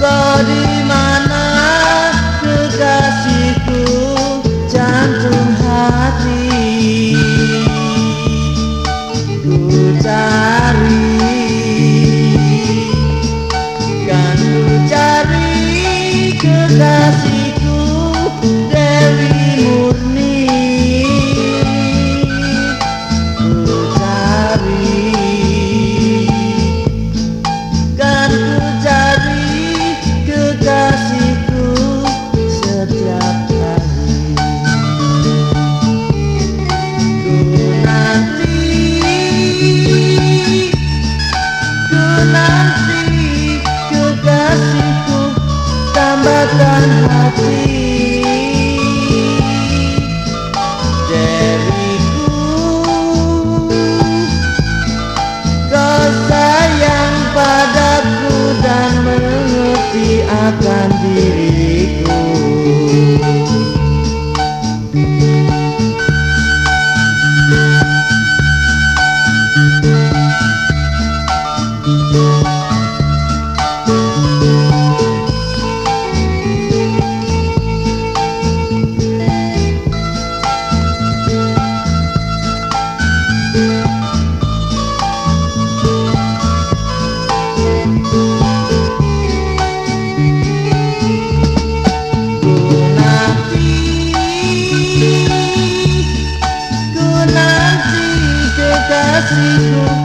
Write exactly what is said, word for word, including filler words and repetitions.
Kau di mana kekasihku, jantung hati? Ku cari, kan ku cari kekasihku, Dewi Murni. Ku cari, kan ku cari kekasihku setiap hari. Ku nanti, ku nanti kekasihku, tambahkan hati. Diriku, kau sayang padaku dan mengerti akan diriku. Ku nanti kekasihku,